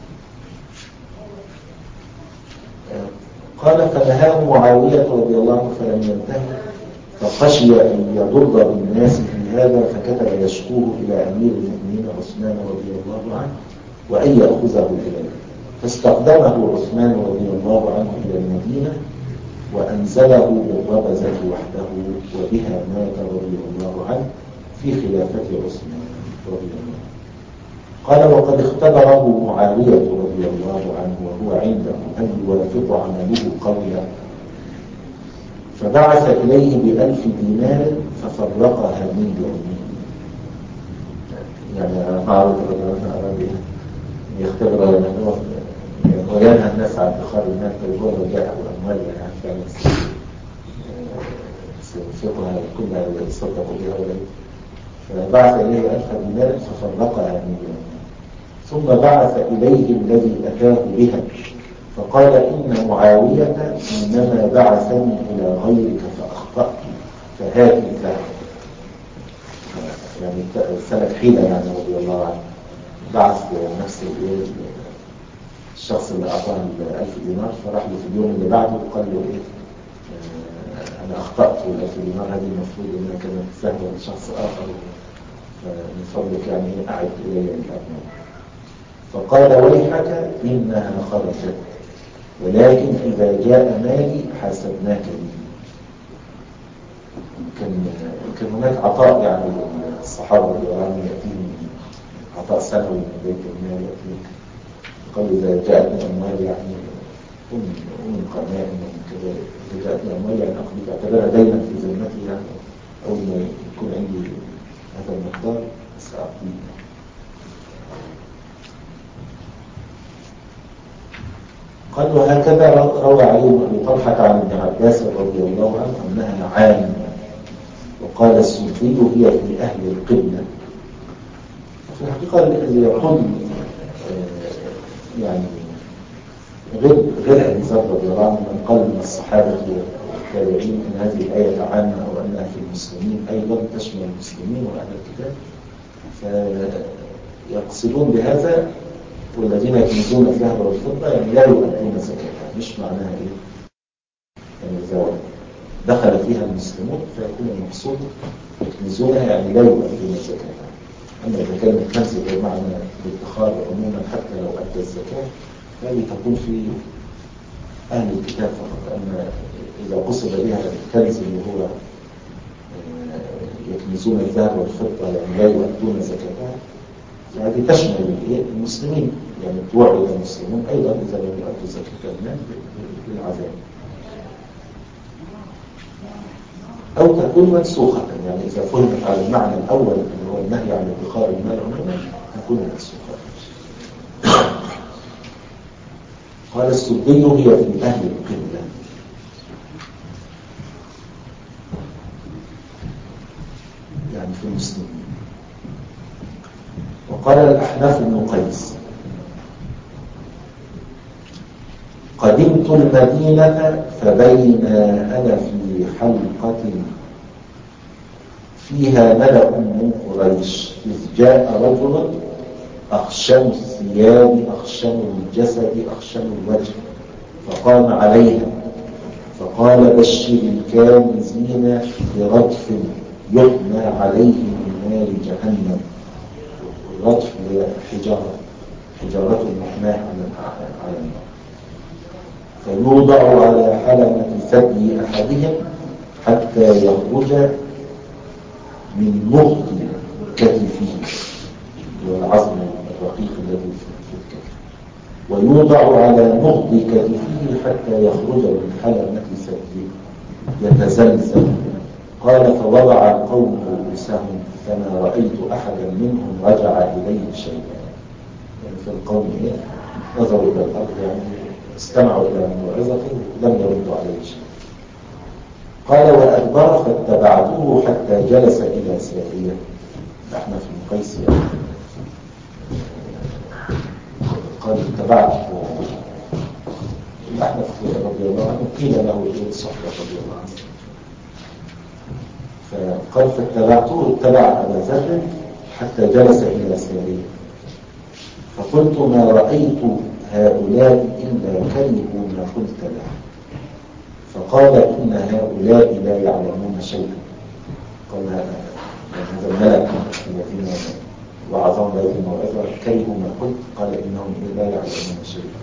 قال فنهاه معاوية رضي الله عنه فلم ينتهي، فخشي أن يضر بالناس في هذا، فكتب يشكوه إلى أمير المؤمنين عثمان رضي الله عنه وأن يأخذه إليه، فاستقدمه عثمان رضي الله عنه إلى المدينة وأنزله بالربزة وحده، وبها مات رضي الله عنه في خلافة عثمان رضي الله عنه. قال وقد اختبره معاوية رضي الله عنه وهو عنده هل يوافق عمله قوله، فبعث إليه بألف دينار ففرقها من يومين. يعني معاوية رضي الله عنه أراد يختبر يعني وينهى الناس عن ادخار المال، فهو لو جاءه أموال يعني فعلا سينفقها كلها ويتصدق بها ولا. فبعث إليه ألف دينار ففرقها من يومين، ثم بعث إليه الذي أتاه بها فقال إن معاوية إنما بعثني إلى غيرك فأخطأت فهات الذهب. يعني سلك حيلة يعني رضي الله عنه، بعث نفس الشخص اللي أعطاه الألف دينار، فراح له في اليوم اللي بعده وقال له إيه آه أنا أخطأت، والألف دينار هذه المفروض أنها كانت سهلة لشخص آخر، فمن فضلك يعني أعد إلي الأموال. فقال ويحك إنها خرجت، ولكن إذا جاء مالي حاسبناك به. كان كان هناك عطاء يعني الصحابة الكرام يأتيهم عطاء سنوي من بيت المال يأتيهم، قال إذا جاءتنا أموال يعني أم أم قناة من كذا، إذا جاءتنا أموال يعني أقضي اعتبرها دايما في ذمتي، يعني أول ما يكون عندي هذا المقدار سأقضيه. قال وهكذا روى علي بن أبي طلحة عن ابن عباس رضي الله عنه أنها عامة، وقال السدي هي في أهل القبلة. في الحقيقة اللي يقول يعني غير غير أبي ذر رضي الله عنه من قال من الصحابة والتابعين أن هذه الآية عامة أو أنها في المسلمين أيضا تشمل المسلمين وأهل الكتاب، فيقصدون بهذا والذين يكنزون الذهب والفضة يعني لا يؤدون زكاتها. مش معناها إيه؟ يعني إذا دخل فيها المسلمون فيكون المقصود يكنزونها يعني لا يؤدون زكاتها. أما إذا كان الكنز بمعنى الادخار عموما حتى لو أدى الزكاة فهذه تكون في أهل الكتاب فقط. أما إذا قصد بها الكنز اللي هو يكنزون الذهب والفضة يعني لا يؤدون زكاتها، فهذه تشمل المسلمين، يعني توعد المسلمون أيضا إذا لم يؤدوا زكاة المال بالعذاب. أو تكون منسوخة، يعني إذا فهمت على المعنى الأول اللي هو النهي عن ادخار المال عموما تكون منسوخة. قال السدي هي في أهل القبلة، يعني في المسلمين. وقال الأحناف بن قيس قدمت المدينة فبين أنا في حلقة فيها ملأ من قريش إذ جاء رجل أخشن الثياب أخشن الجسد أخشن الوجه فقام عليها فقال بشر الكانزين برجف يحمى عليه من نار جهنم. الرجف هي حجارة حجارة محماة على النار، فيوضع على حلمة ثدي أحدهم حتى يخرج من مغض كتفه والعظم الرقيق الذي في الكتف، ويوضع على مغض كتفه حتى يخرج من حلمة ثديه يتزلزل. قال فوضع القوم رؤوسهم فما رأيت أحدا منهم رجع إليه شيئا. يعني في القوم نظروا إلى الأرض، يعني استمعوا إلى موعظته لم يردوا عليه شيء. قال وأدبر فاتبعته حتى جلس إلى سارية الأحنف بن قيس. قال اتبعته الأحنف رضي الله عنه، قيل له إيه صحبة رضي الله عنه، فقال فاتبعته اتبع أبا ذر حتى جلس إلى سارية، فقلت ما رأيت هؤلاء إلا كرهوا ما قلت له، فقال إن هؤلاء لا يعلمون شيئا. قال هذا الملك الذين وعظهم هذه الموعظة كرهوا ما قلت، قال إنهم لا يعلمون شيئا.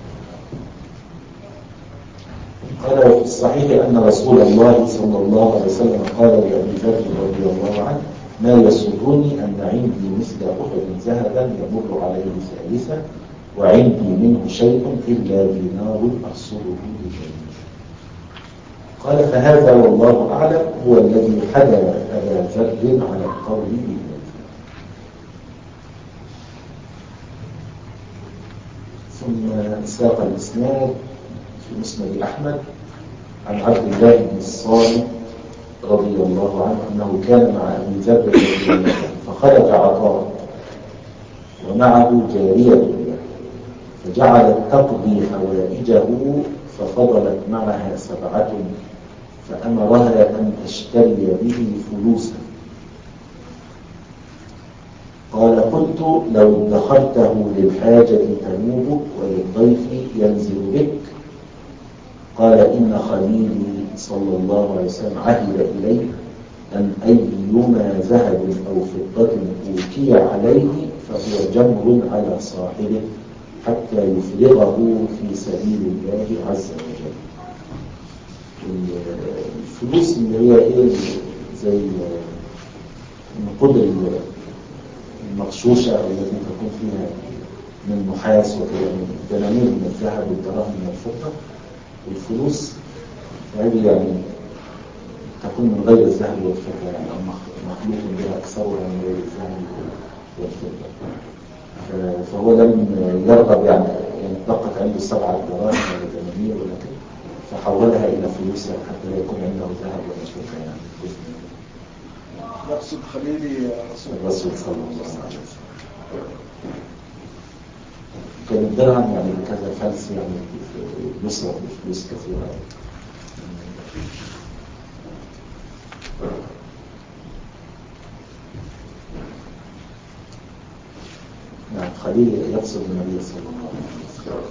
قال وفي الصحيح أن رسول الله صلى الله عليه وسلم قال لأبي ذر رضي الله عنه ما يسرني أن عندي مثل أحد ذهبا يمر عليه ثالثا وعندي منه شيء إلا دينار أرسله لجنة. قال فهذا والله أعلم هو الذي حدى أبا ذر على القول به. ثم ساق الإسناد في مسند أحمد عن عبد الله بن الصامت رضي الله عنه أنه كان مع أبي ذر رضي الله عنه فخرج عطاء ومعه جارية له فجعلت تقضي حوائجه ففضلت معها سبعة فأمرها أن تشتري به فلوسا. قال قلت لو ادخرته للحاجة تنوبك وللضيف ينزل بك. قال إن خليلي صلى الله عليه وسلم عهد إليه أن أيما ذهب أو فضة أوكي عليه فهو جمر على صاحبه حتى يفرغه في سبيل الله عز وجل. الفلوس اللي هي ايه زي النقود المغشوشة التي تكون فيها من نحاس وكده، من دنانير من الذهب والدراهم من الفضة، والفلوس هذه يعني تكون من غير الذهب والفضة، يعني مخلوق بها أكثرها من غير الذهب والفضة. فهو لم يرغب يعني يعني بقت عنده سبعة دراهم ولا دنانير ولا كده، فحولها إلى فلوس حتى لا يكون عنده ذهب ولا فضة. يعني يقصد خليلي رسول الرسول صلى الله عليه وسلم. كان الدرهم يعني كذا فلس، يعني يصرف بفلوس كثيرة. نعم خليل يقصد النبي صلى الله عليه وسلم.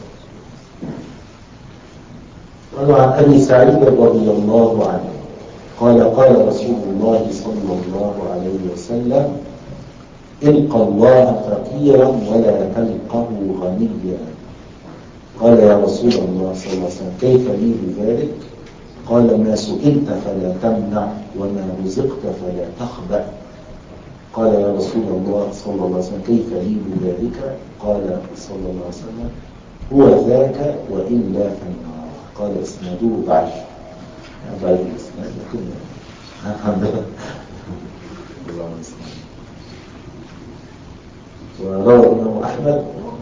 قالوا عن أبي سعيد رضي الله عنه قال قال رسول الله صلى الله عليه وسلم القى الله فقيرا ولا تلقه غنيا. قال يا رسول الله صلى الله عليه وسلم كيف لي بذلك؟ قال ما سئلت فلا تمنع وما رزقت فلا تخبأ. قال يا رسول الله صلى الله عليه وسلم كيف لي بذلك؟ قال صلى الله عليه وسلم هو ذاك وإلا فالنار. قال اسناده ضعيف، ضعيف الاسناد لكن الله المستعان. وروى الإمام أحمد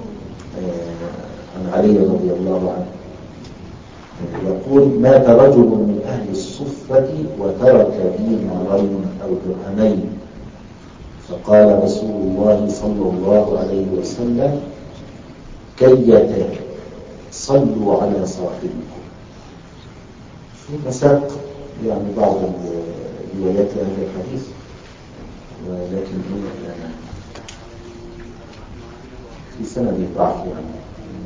عن علي رضي الله عنه يقول مات رجل من أهل الصفة وترك دينارين أو درهمين، فقال رسول الله صلى الله عليه وسلم كيتا صلوا على صاحبكم. في مساق يعني بعض الروايات لهذا الحديث، ولكن يعني في سند ضعف يعني.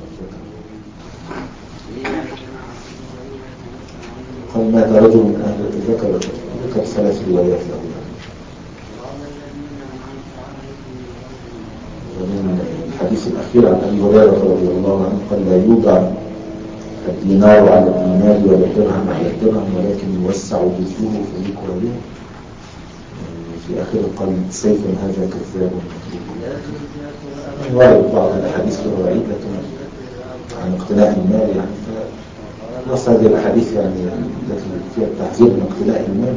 قال مات رجل من أهل ذكر ذكر ثلاث روايات له يعني. ومن الحديث الحديث الأخير عن أبي هريرة رضي الله عنه قال لا يوضع الدينار على الدينار ولا الدرهم على الدرهم ولكن يوسع جزءه في ركوبه. في آخر قال سيف هذا كذاب مطلوب. ورد بعض الأحاديث الوعيد لكن عن اقتناء المال يعني نص هذه الأحاديث يعني التي فيها التحذير من اقتناء المال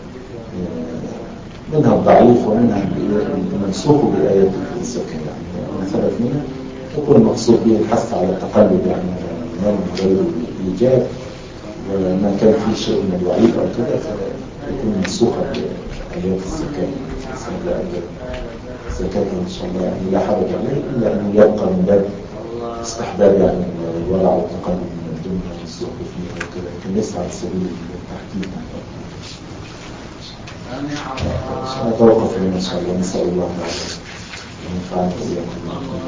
منها الضعيف ومنها المنسوخ بآيات الزكاة يعني ما ثبت منها يكون المقصود به الحث على التقلب يعني المال من غير الإيجاب، وما كان فيه شيء من الوعيد أو كده فيكون منسوخا بآيات الزكاة. الزكاة إن شاء الله يعني لا حرج عليه إلا أنه يبقى من باب استحباب يعني الورع والتقلب من الدنيا والسوق فيها وكذا، لكن ليس على سبيل التحكيم. نتوقف هنا إن شاء الله. نسأل الله تعالى أن ينفعنا وإياكم.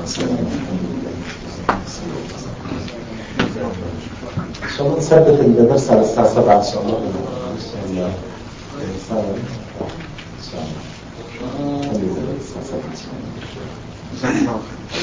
إن شاء الله نثبت الدرس على الساعة سبعة إن شاء الله. إن شاء الله الساعة إن شاء الله خلي الساعة سبعة إن شاء الله.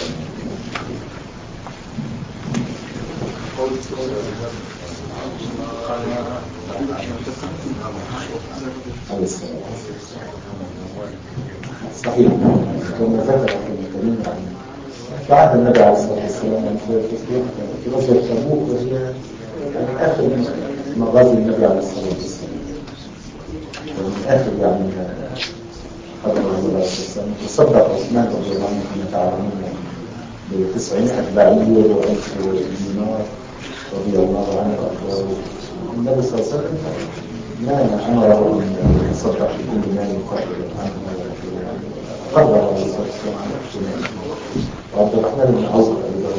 صحيح كما ذكر في الكريم عن بعد النبي عليه الصلاة والسلام في غزوة تبوك وهي يعني آخر مغازي النبي عليه الصلاة والسلام من آخر يعني حضر النبي عليه الصلاة والسلام تصدق عثمان رضي الله عنه كما تعلمون بتسعمائة بعير وألف دينار رضي الله عنه وأرضاه. النبي صلى الله عليه وسلم ما أمره أن يتصدق بكل ما يقدر عنه قرر عليه الصلاة والسلام عن احتمال. وعبد الرحمن بن عوف أيضا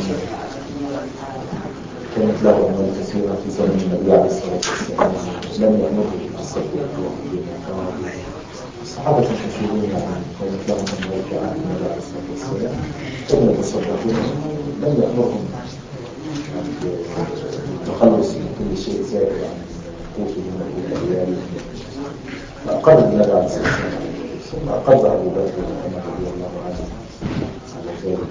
كانت له أموال كثيرة في زمن النبي عليه الصلاة والسلام لم يأمره بالتصدق بها. الصحابة كثيرون يعني كانت لهم أموال في عهد النبي عليه الصلاة والسلام كانوا يتصدقون لم يأمرهم بالتخلص من كل شيء زائد عن قوتهم والأيام. فأقر النبي عليه الصلاة والسلام ثم أقر أبو بكر رضي الله عنه على ذلك.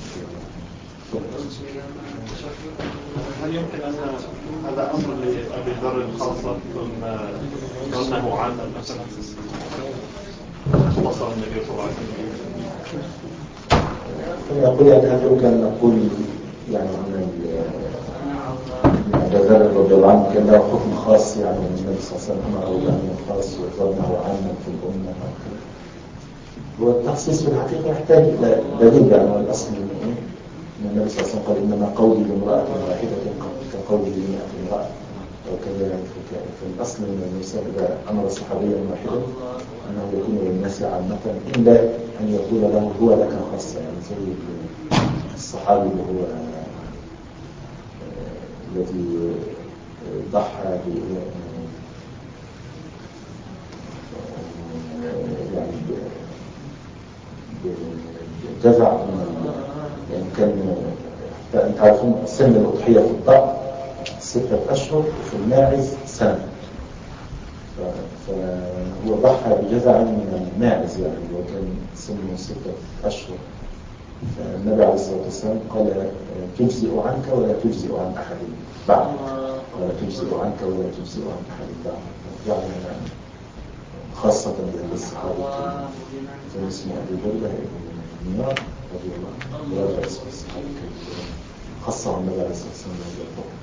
هل يمكن أن هذا أمر لأبي ذر خاصة ثم ظنه عاما مثلا وصل النبي صلى الله عليه وسلم؟ فيقول يعني هل يمكن نقول يعني أن أبي ذر رضي الله عنه كان له حكم خاص يعني من النبي صلى الله عليه وسلم أمره بأمر خاص وظنه عاما في الأمة؟ هو التخصيص في الحقيقة يحتاج إلى دليل يعني الأصل من النبي صلى الله عليه وسلم قال إنما قولي لامرأة واحدة كقولي لمئة امرأة وكذا يعني. فالأصل من النبي صلى الله عليه وسلم إذا أمر صحابيا واحدا أنه يكون للناس عامة إلا أن يقول له هو لك خاصة يعني زي الصحابي اللي هو الذي ضحى ب يعني بجزع يعني كان انت عارفين سن الأضحية في الضأن ستة أشهر وفي الماعز سنة، فهو ضحى بجزع من الماعز يعني وكان سنه ستة أشهر. فالنبي عليه الصلاة والسلام قال تجزئ عنك ولا تجزئ عن أحد بعد، ولا تجزئ عنك ولا تجزئ عن أحد بعد يعني خاصة بالصحابة زي اسمه أبي بردة بن نيار رضي الله عنه ولا رئيس الصحابة خاصة النبي عليه الصلاة والسلام بهذا الحكم.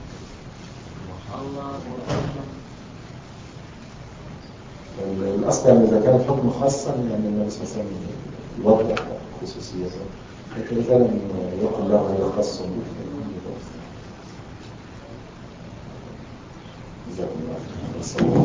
الأصل يعني إذا كان الحكم خاصا يعني النبي صلى الله عليه وسلم يوضح خصوصيته، لكن إذا لم يقل له هذا خاص به جزاكم الله خيرا.